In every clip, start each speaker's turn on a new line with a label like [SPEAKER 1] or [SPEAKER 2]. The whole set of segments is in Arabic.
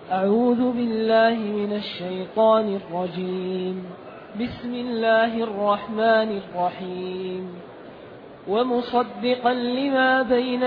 [SPEAKER 1] أعوذ بالله من الشيطان الرجيم. بسم الله الرحمن الرحيم. ومصدقا لما بين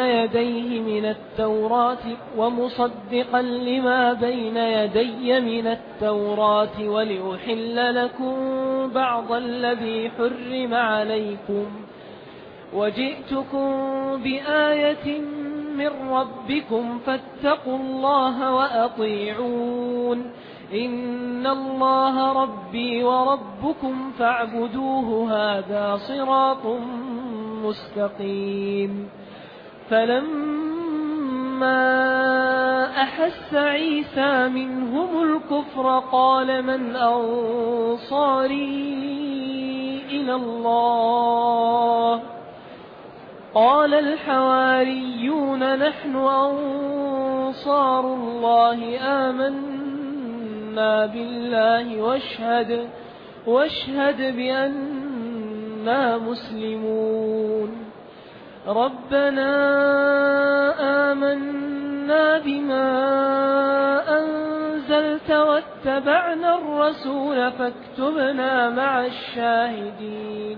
[SPEAKER 1] يدي من التوراة ولأحل لكم بعض الذي حرم عليكم وجئتكم بآية من ربكم فاتقوا الله وأطيعون إن الله ربي وربكم فاعبدوه هذا صراط مستقيم. فلما أحس عيسى منهم الكفر قال من أنصاري إلى الله قال الحواريون نحن أنصار الله آمنا بالله واشهد بأننا مسلمون. ربنا آمنا بما أنزلت واتبعنا الرسول فاكتبنا مع الشاهدين.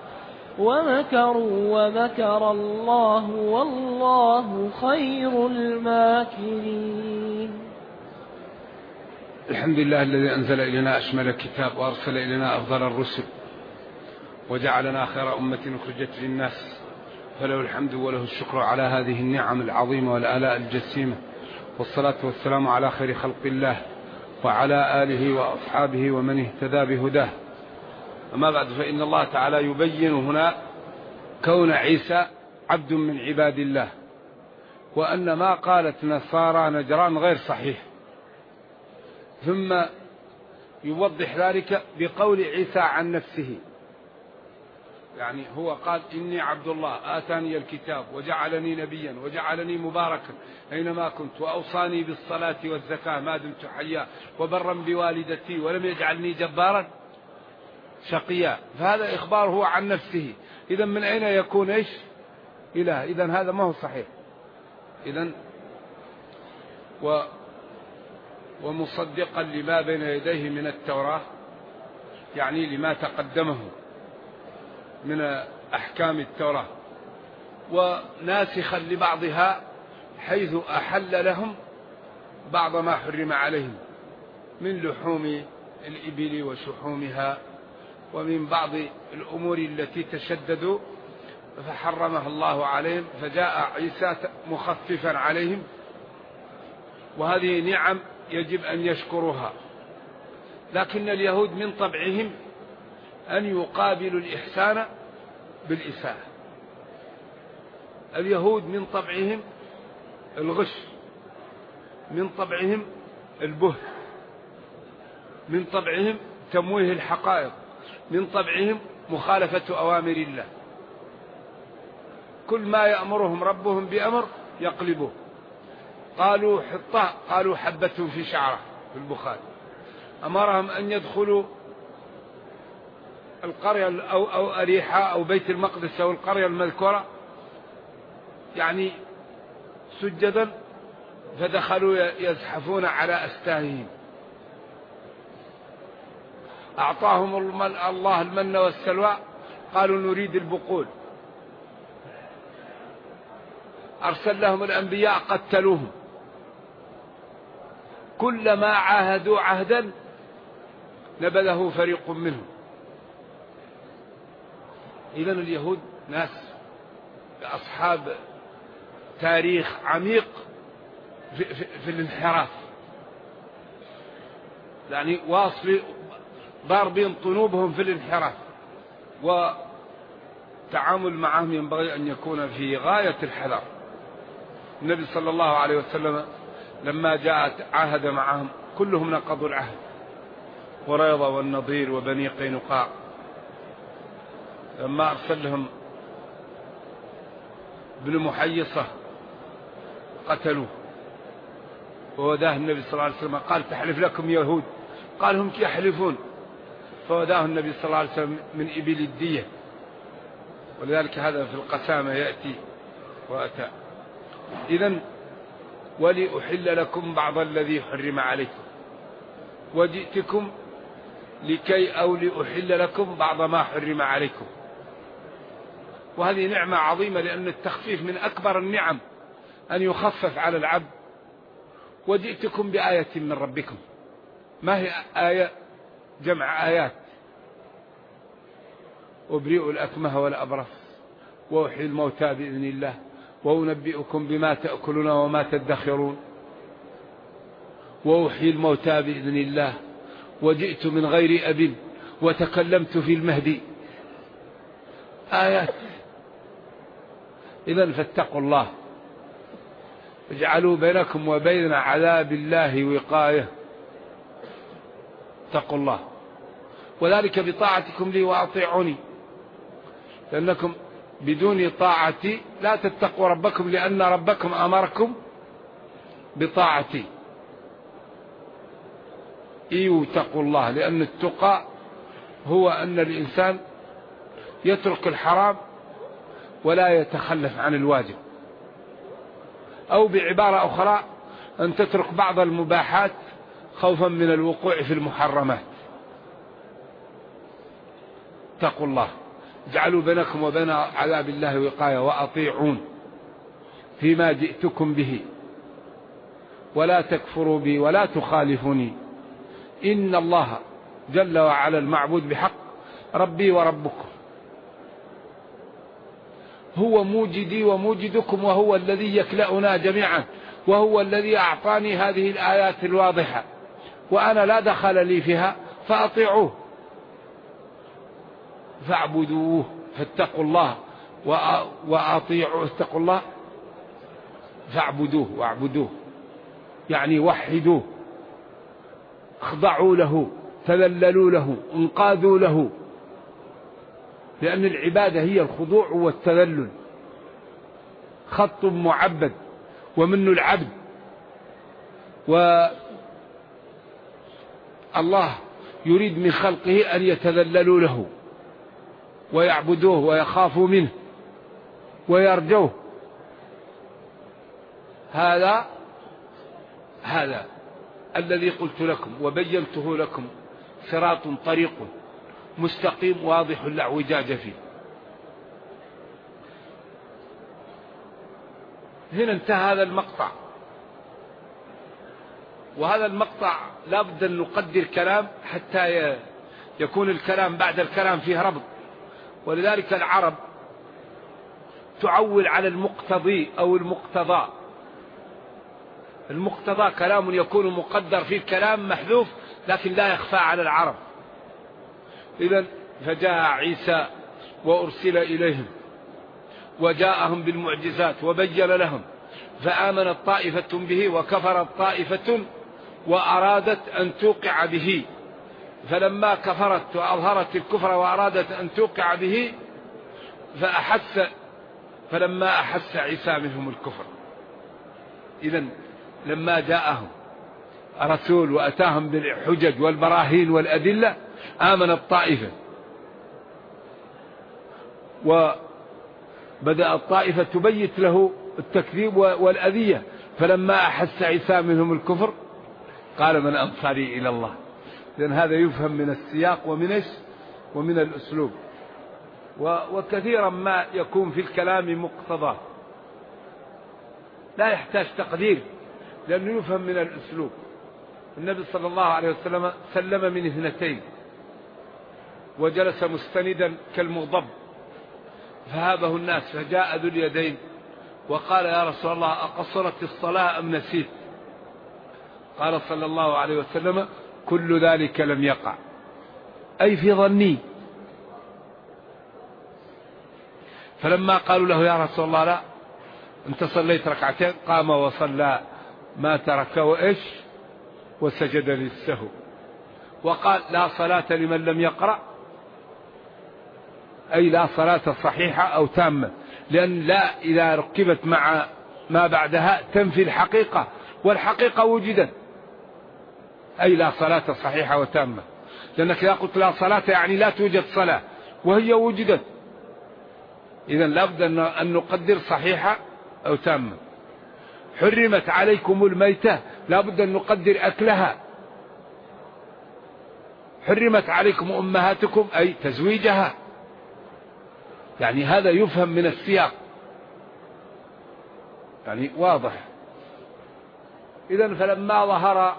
[SPEAKER 1] ومكروا ومكر الله والله خير الماكرين.
[SPEAKER 2] الحمد لله الذي أنزل إلينا أشمل الكتاب وأرسل إلينا أفضل الرسل وجعلنا خير أمة أخرجت للناس، فله الحمد وله الشكر على هذه النعم العظيمة والآلاء الجسيمة، والصلاة والسلام على خير خلق الله وعلى آله وأصحابه ومن اهتدى بهداه. أما بعد، فإن الله تعالى يبين هنا كون عيسى عبد من عباد الله، وأن ما قالت نصارى نجران غير صحيح، ثم يوضح ذلك بقول عيسى عن نفسه. يعني هو قال إني عبد الله آتاني الكتاب وجعلني نبيا وجعلني مباركا أينما كنت وأوصاني بالصلاة والزكاة ما دمت حيا وبرا بوالدتي ولم يجعلني جبارا شقيا. فهذا إخباره عن نفسه. إذن من أين يكون إيش إله؟ إذن هذا ما هو صحيح. إذن ومصدقا لما بين يديه من التوراة، يعني لما تقدمه من أحكام التوراة، وناسخا لبعضها حيث أحل لهم بعض ما حرم عليهم من لحوم الإبل وشحومها، ومن بعض الأمور التي تشددوا فحرمها الله عليهم، فجاء عيسى مخففا عليهم. وهذه نعم يجب أن يشكروها. لكن اليهود من طبعهم أن يقابلوا الإحسان بالإساءة. اليهود من طبعهم الغش، من طبعهم البهت، من طبعهم تمويه الحقائق، من طبعهم مخالفة أوامر الله. كل ما يأمرهم ربهم بأمر يقلبوه. قالوا حطة قالوا حبة في شعره في البخاري. أمرهم أن يدخلوا القرية أو أريحة أو بيت المقدس أو القرية المذكورة يعني سجدا، فدخلوا يزحفون على أستاههم. أعطاهم الله المن والسلوى، قالوا نريد البقول. أرسل لهم الأنبياء قتلوهم. كلما عاهدوا عهدا نبذه فريق منهم. إذن اليهود ناس أصحاب تاريخ عميق في الانحراف، يعني واصل ضاربين طنوبهم في الانحراف، والتعامل معهم ينبغي أن يكون في غاية الحذر. النبي صلى الله عليه وسلم لما جاءت عاهد معهم كلهم نقضوا العهد، قريظة والنضير وبني قينقاع. لما أرسل لهم ابن محيصة قتلوه، ووداه النبي صلى الله عليه وسلم قال تحلف لكم يهود؟ قال هم يحلفون. فوداه النبي صلى الله عليه وسلم من إبل الدية، ولذلك هذا في القسامة يأتي وأتى. إذن ولأحل لكم بعض الذي حرم عليكم، وجئتكم لكي أو لأحل لكم بعض ما حرم عليكم. وهذه نعمة عظيمة، لأن التخفيف من أكبر النعم أن يخفف على العبد. وجئتكم بآية من ربكم. ما هي آية؟ جمع آيات. أبرئ الأكمه والأبرص وأحيي الموتى بإذن الله وأنبئكم بما تأكلون وما تدخرون وأحيي الموتى بإذن الله وجئت من غير أب وتكلمت في المهدي. آيات. إذن فاتقوا الله، اجعلوا بينكم وبين عذاب الله وقاية. اتقوا الله، وذلك بطاعتكم لي وأطيعوني، لأنكم بدون طاعتي لا تتقوا ربكم، لأن ربكم أمركم بطاعتي. اتقوا الله، لأن التقى هو أن الإنسان يترك الحرام ولا يتخلف عن الواجب، أو بعبارة أخرى أن تترك بعض المباحات خوفا من الوقوع في المحرمات. اتقوا الله، اجعلوا بينكم وبين عذاب الله وقاية وأطيعون فيما جئتكم به ولا تكفروا بي ولا تخالفوني، إن الله جل وعلا المعبود بحق ربي وربكم، هو موجدي وموجدكم، وهو الذي يكلأنا جميعا، وهو الذي أعطاني هذه الآيات الواضحة وأنا لا دخل لي فيها، فأطيعوه فاعبدوه. فاتقوا الله وأطيعوا. اتقوا الله فاعبدوه واعبدوه، يعني وحدوه، اخضعوا له، تذللوا له، انقادوا له، لأن العبادة هي الخضوع والتذلل. خط معبد ومن العبد، والله يريد من خلقه أن يتذللوا له ويعبدوه ويخافوا منه ويرجوه. هذا الذي قلت لكم وبينته لكم، صراط طريق مستقيم واضح لا اعوجاج فيه. هنا انتهى هذا المقطع، وهذا المقطع لا بد أن نقدر كلام حتى يكون الكلام بعد الكلام فيه ربط. ولذلك العرب تعول على المقتضي أو المقتضى. المقتضى كلام يكون مقدر فيه كلام محذوف لكن لا يخفى على العرب. إذن فجاء عيسى وأرسل إليهم وجاءهم بالمعجزات وبين لهم، فآمنت طائفة به وكفرت طائفة وأرادت أن توقع به، فلما كفرت وأظهرت الكفر وأرادت أن توقع به فلما أحس عيسى منهم الكفر. إذن لما جاءهم رسول وأتاهم بالحجج والبراهين والأدلة آمنت طائفة، وبدأ الطائفة تبيت له التكذيب والأذية، فلما أحس عيسى منهم الكفر قال من أنصاري إلى الله. لأن هذا يفهم من السياق ومن الأسلوب. وكثيرا ما يكون في الكلام مقتضى لا يحتاج تقدير، لأنه يفهم من الأسلوب. النبي صلى الله عليه وسلم سلم من اثنتين وجلس مستندا كالمغضب، فهابه الناس، فجاء ذو اليدين وقال يا رسول الله أقصرت الصلاة أم نسيت؟ قال صلى الله عليه وسلم كل ذلك لم يقع، أي في ظني. فلما قالوا له يا رسول الله لا أنت صليت ركعتين، قام وصلى ما ترك وسجد للسهو، وقال لا صلاة لمن لم يقرأ، أي لا صلاة صحيحة أو تامة، لأن لا إذا ركبت مع ما بعدها تنفي الحقيقة، والحقيقة وجدت، أي لا صلاة صحيحة وتامة، لأنك إذا قلت لا صلاة يعني لا توجد صلاة وهي وجدت. إذن لابد أن نقدر صحيحة أو تامة. حرمت عليكم الميتة لا بد أن نقدر أكلها. حرمت عليكم أمهاتكم أي تزويجها، يعني هذا يفهم من السياق، يعني واضح. إذن فلما ظهر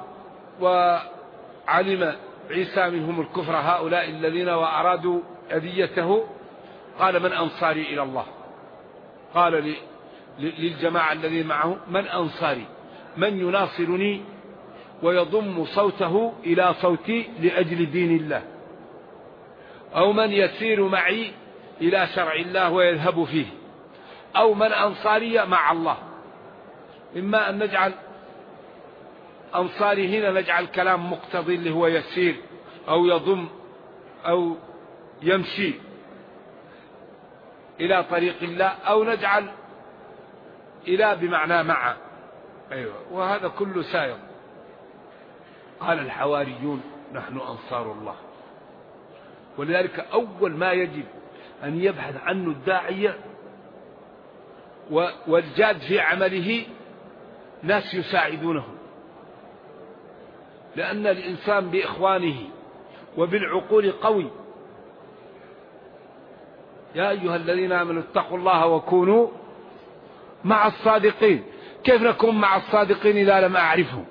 [SPEAKER 2] وعلم عيسى منهم الكفر هؤلاء الذين وأرادوا أذيته قال من أنصاري إلى الله؟ قال للجماعة الذين معه من أنصاري؟ من يناصرني ويضم صوته إلى صوتي لأجل دين الله، أو من يسير معي إلى شرع الله ويذهب فيه، أو من أنصاري مع الله. إما أن نجعل أنصاري هنا نجعل كلام مقتضي اللي هو يسير أو يضم أو يمشي إلى طريق الله، أو نجعل إلى بمعنى مع. أيوة، وهذا كله سائر. قال الحواريون نحن أنصار الله. ولذلك أول ما يجب أن يبحث عنه الداعية والجاد في عمله ناس يساعدونه، لأن الإنسان بإخوانه وبالعقول قوي. يا أيها الذين آمنوا اتقوا الله وكونوا مع الصادقين. كيف نكون مع الصادقين إذا لم أعرفهم؟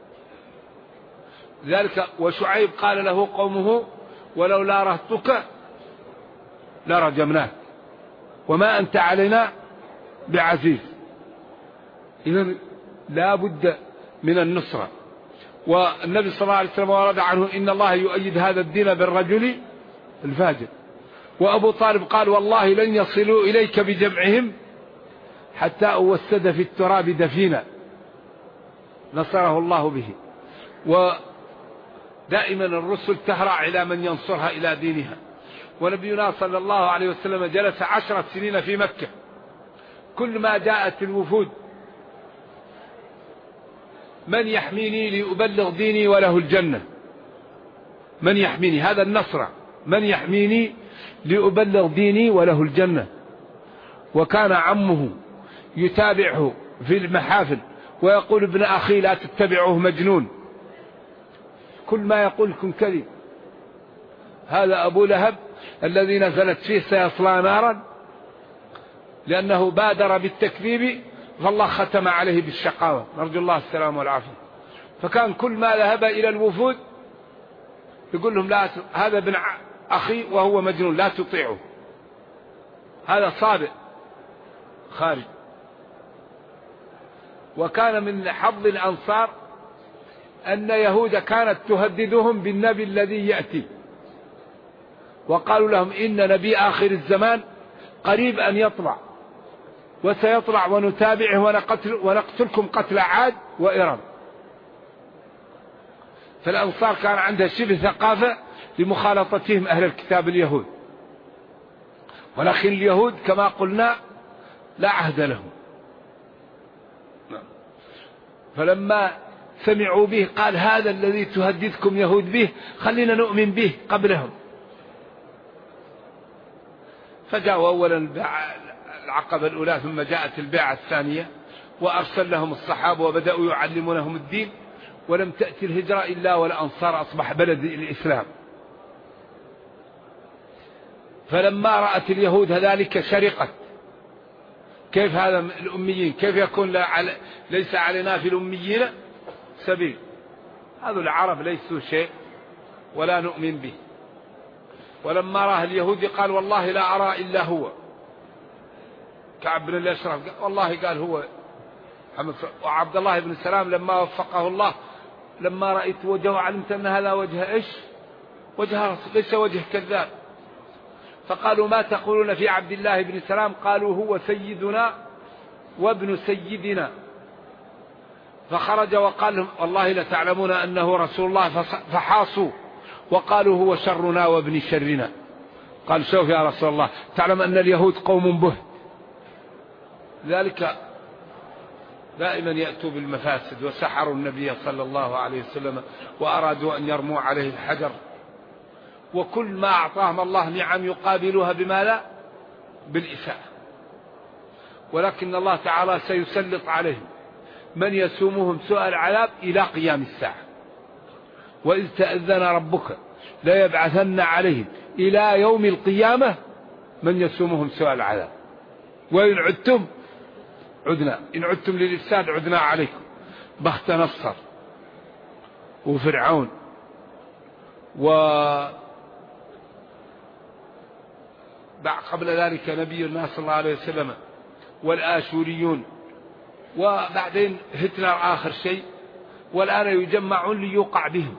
[SPEAKER 2] ذلك وشعيب قال له قومه ولولا رهطك لرجمناك وما أنت علينا بعزيز. إذن لا بد من النصرة. والنبي صلى الله عليه وسلم ورد عنه إن الله يؤيد هذا الدين بالرجل الفاجر. وأبو طالب قال والله لن يصلوا إليك بجمعهم حتى أوسد في التراب دفينا، نصره الله به. ودائما الرسل تهرع إلى من ينصرها إلى دينها. ونبينا صلى الله عليه وسلم جلس 10 سنين في مكة، كل ما جاءت الوفود من يحميني لأبلغ ديني وله الجنة، من يحميني، هذا النصر، من يحميني لأبلغ ديني وله الجنة. وكان عمه يتابعه في المحافل ويقول ابن أخي لا تتبعه مجنون، كل ما يقول كن كذب. هذا أبو لهب الذي نزلت فيه سيصلى نارا لأنه بادر بالتكذيب فالله ختم عليه بالشقاوة، نرجو الله السلام والعافية. فكان كل ما ذهب إلى الوفود يقول لهم لا، هذا ابن أخي وهو مجنون لا تطيعه، هذا صابئ خارج. وكان من حظ الأنصار أن يهود كانت تهددهم بالنبي الذي يأتي، وقالوا لهم إن نبي آخر الزمان قريب أن يطلع وسيطلع ونتابعه ونقتلكم قتل عاد وإرم. فالأنصار كان عندها شبه ثقافة لمخالطتهم أهل الكتاب اليهود، ولكن اليهود كما قلنا لا عهد لهم. فلما سمعوا به قال هذا الذي تهددكم يهود به خلينا نؤمن به قبلهم. فجاءوا أولا العقبة الأولى ثم جاءت البيعة الثانية، وأرسل لهم الصحابة وبدأوا يعلمونهم الدين. ولم تأتي الهجرة إلا والأنصار أصبح بلد الإسلام. فلما رأت اليهود ذلك شرقت، كيف هذا الأميين، كيف يكون ليس علينا في الأميين سبيل، هذا العرب ليسوا شيء ولا نؤمن به. ولما راه اليهود قال والله لا أرى إلا هو. كعب بن الأشرف والله قال هو محمد. وعبد الله بن سلام لما وفقه الله لما رأيت وجهه علمت أن هذا وجه إيش؟ وجه ليس وجه كذاب. فقالوا ما تقولون في عبد الله بن سلام؟ قالوا هو سيدنا وابن سيدنا. فخرج وقال لهم والله لتعلمون أنه رسول الله. فحاصوا وقالوا هو شرنا وابن شرنا. قال شوف يا رسول الله تعلم أن اليهود قوم به، ذلك دائما يأتوا بالمفاسد. وسحروا النبي صلى الله عليه وسلم وأرادوا أن يرموا عليه الحجر. وكل ما أعطاهم الله نعم يقابلها بما لا بالإساءة. ولكن الله تعالى سيسلط عليهم من يسومهم سوء العذاب إلى قيام الساعة. وإذ تأذن ربك لا يبعثن عليهم إلى يوم القيامة من يسومهم سوء العذاب وإن عدتم عدنا، إن عدتم للإفساد عدنا عليكم. بخت نصر وفرعون قبل ذلك نبي الله صلى الله عليه وسلم والآشوريون، وبعدين هتلر آخر شيء، والآن يجمعون ليوقع بهم.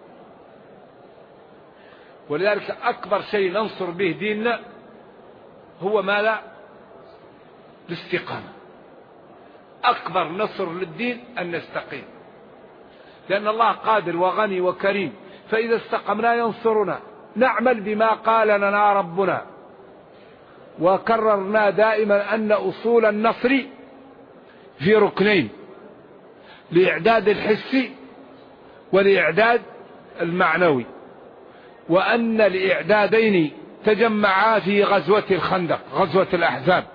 [SPEAKER 2] ولذلك أكبر شيء ننصر به ديننا هو ماذا؟ الاستقامة. أكبر نصر للدين أن نستقيم، لأن الله قادر وغني وكريم، فإذا استقمنا ينصرنا. نعمل بما قال لنا ربنا، وكررنا دائما أن أصول النصر في ركنين: لإعداد الحسي والإعداد المعنوي، وأن الإعدادين تجمعا في غزوة الخندق، غزوة الأحزاب،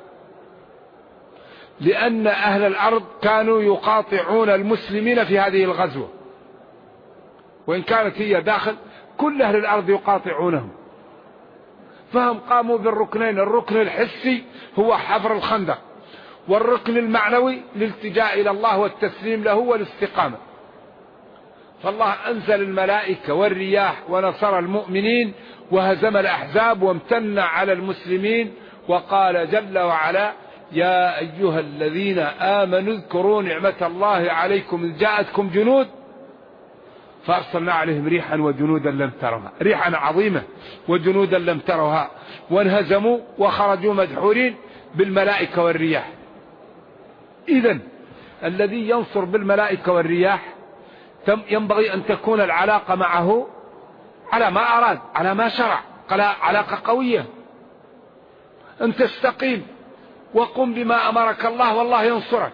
[SPEAKER 2] لأن أهل الأرض كانوا يقاطعون المسلمين في هذه الغزوة، وإن كانت هي داخل كل أهل الأرض يقاطعونهم، فهم قاموا بالركنين: الركن الحسي هو حفر الخندق، والركن المعنوي الالتجاء إلى الله والتسليم له والاستقامة. فالله أنزل الملائكة والرياح ونصر المؤمنين وهزم الأحزاب وامتن على المسلمين، وقال جل وعلا: يا أيها الذين آمنوا اذكروا نعمة الله عليكم إذ جاءتكم جنود فأرسلنا عليهم ريحا وجنودا لم تروها، ريحا عظيمة وجنودا لم تروها، وانهزموا وخرجوا مدحورين بالملائكة والرياح. إذن الذي ينصر بالملائكة والرياح ينبغي أن تكون العلاقة معه على ما أراد، على ما شرع، علاقة قوية، أن تستقيم وقم بما أمرك الله والله ينصرك.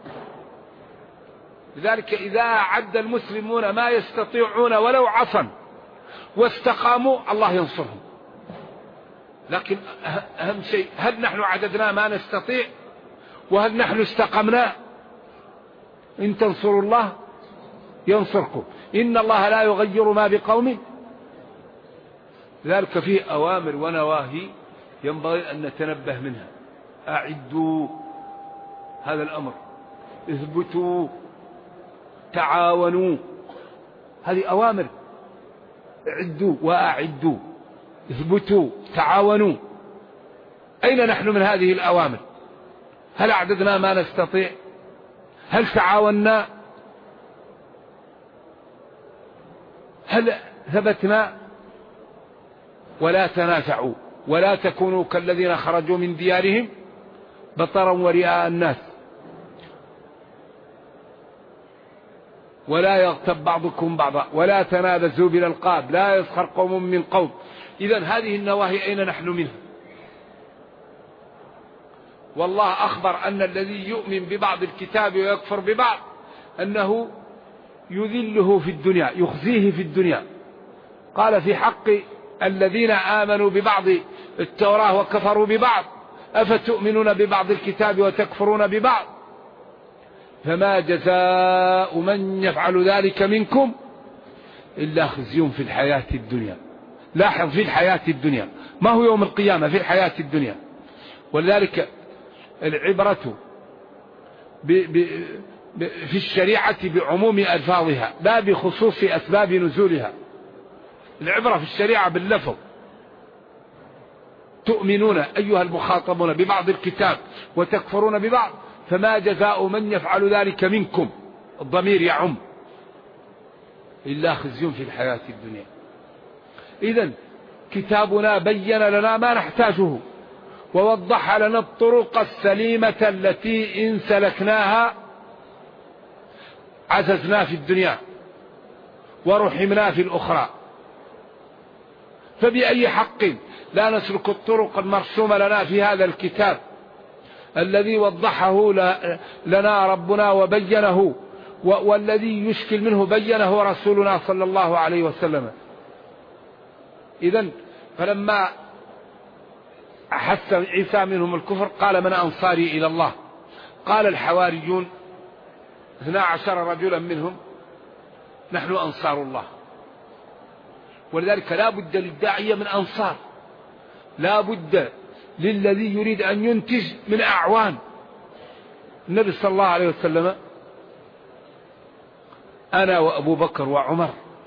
[SPEAKER 2] لذلك إذا أعد المسلمون ما يستطيعون ولو عصا واستقاموا الله ينصرهم. لكن أهم شيء: هل نحن عددنا ما نستطيع؟ وهل نحن استقمنا؟ إن تنصروا الله ينصركم، إن الله لا يغير ما بقوم. لذلك فيه أوامر ونواهي ينبغي أن نتنبه منها. أعدوا، هذا الأمر، اثبتوا، تعاونوا، هذه أوامر. اعدوا وأعدوا، اثبتوا، تعاونوا. أين نحن من هذه الأوامر؟ هل أعددنا ما نستطيع؟ هل تعاوننا؟ هل ثبتنا؟ ولا تنازعوا ولا تكونوا كالذين خرجوا من ديارهم بطرا ورئاء الناس ولا يغتب بعضكم بعضا ولا تنابزوا بالألقاب لا يسخر قوم من قوم. إذن هذه النواهي أين نحن منها؟ والله أخبر أن الذي يؤمن ببعض الكتاب ويكفر ببعض أنه يذله في الدنيا، يخزيه في الدنيا. قال في حق الذين آمنوا ببعض التوراة وكفروا ببعض: أفتؤمنون ببعض الكتاب وتكفرون ببعض؟ فما جزاء من يفعل ذلك منكم إلا خزي في الحياة الدنيا. لاحظ، في الحياة الدنيا، ما هو يوم القيامة، في الحياة الدنيا. ولذلك العبرة في الشريعة بعموم ألفاظها لا بخصوص أسباب نزولها. العبرة في الشريعة باللفظ: تؤمنون أيها المخاطبون ببعض الكتاب وتكفرون ببعض، فما جزاء من يفعل ذلك منكم، الضمير يعم، إلا خزي في الحياة الدنيا. إذن كتابنا بين لنا ما نحتاجه ووضح لنا الطرق السليمة التي إن سلكناها عززنا في الدنيا ورحمنا في الأخرى. فبأي حق لا نسلك الطرق المرسومة لنا في هذا الكتاب الذي وضحه لنا ربنا وبينه، والذي يشكل منه بينه رسولنا صلى الله عليه وسلم. إذن فلما أحس عيسى منهم الكفر قال: من أنصاري إلى الله؟ قال الحواريون: 12 رجلا منهم نحن أنصار الله. ولذلك لا بد للداعية من أنصار، لا بد للذي يريد أن ينتج من أعوان. النبي صلى الله عليه وسلم أنا وأبو بكر وعمر،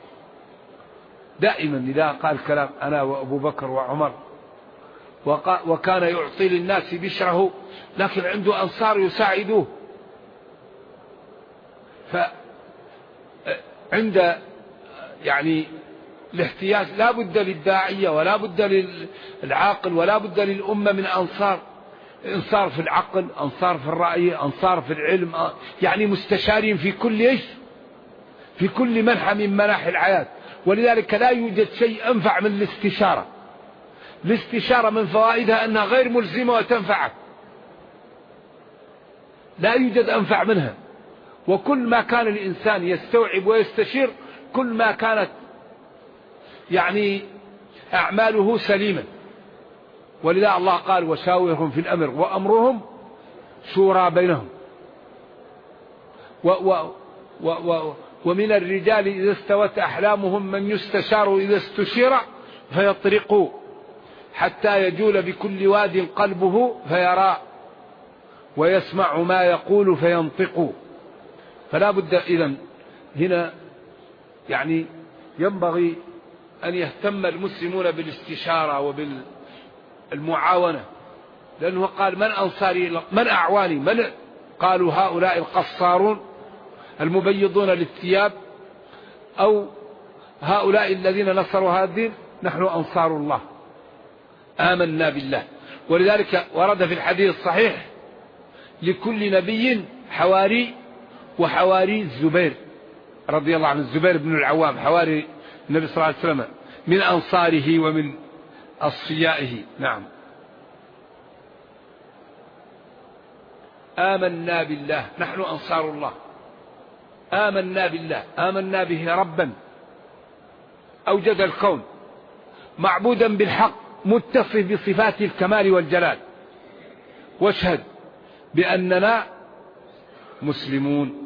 [SPEAKER 2] دائما إذا قال كلام أنا وأبو بكر وعمر، وكان يعطي للناس بشره، لكن عنده أنصار يساعدوه. فعند يعني الاحتياج لا بد للداعية ولا بد للعاقل ولا بد للأمة من أنصار، أنصار في العقل، أنصار في الرأي، أنصار في العلم، يعني مستشارين في كل إيش، في كل منحى من مناحي الحياة. ولذلك لا يوجد شيء أنفع من الاستشارة. الاستشارة من فوائدها أنها غير ملزمة وتنفعك، لا يوجد أنفع منها. وكل ما كان الإنسان يستوعب ويستشير كل ما كانت يعني أعماله سليمة. ولذا الله قال وشاورهم في الأمر وأمرهم شورى بينهم. ومن الرجال إذا استوت أحلامهم من يستشار إذا استشير فيطرق حتى يجول بكل واد قلبه فيرى ويسمع ما يقول فينطق. فلا بد إذن هنا يعني ينبغي أن يهتم المسلمون بالاستشارة وبالمعاونة، لأنه قال من أنصاري من أعواني، من قالوا هؤلاء القصارون المبيضون للثياب أو هؤلاء الذين نصروا هذا الدين، نحن أنصار الله آمنا بالله. ولذلك ورد في الحديث الصحيح لكل نبي حواري، وحواري الزبير رضي الله عنه، الزبير بن العوام حواري النبي صلى الله عليه وسلم من أنصاره ومن أصفيائه. نعم آمنا بالله، نحن أنصار الله، آمنا بالله، آمنا به ربا أوجد الكون معبودا بالحق متصف بصفات الكمال والجلال، واشهد بأننا مسلمون.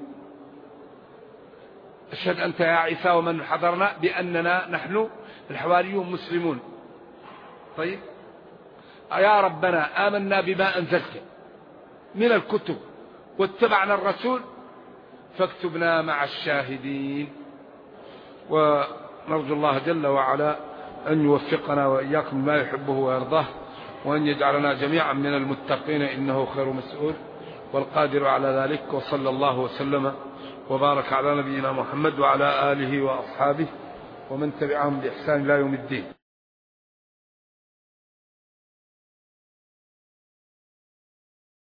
[SPEAKER 2] اشهد أنت يا عيسى ومن حضرنا بأننا نحن الحواريون مسلمون. طيب يا ربنا آمنا بما أنزلت من الكتب واتبعنا الرسول فاكتبنا مع الشاهدين. ونرجو الله جل وعلا أن يوفقنا وإياكم ما يحبه ويرضاه، وأن يجعلنا جميعا من المتقين إنه خير مسؤول والقادر على ذلك. وصلى الله وسلم وبارك على نبينا محمد وعلى آله وأصحابه ومن تبعهم بإحسان إلى يوم الدين.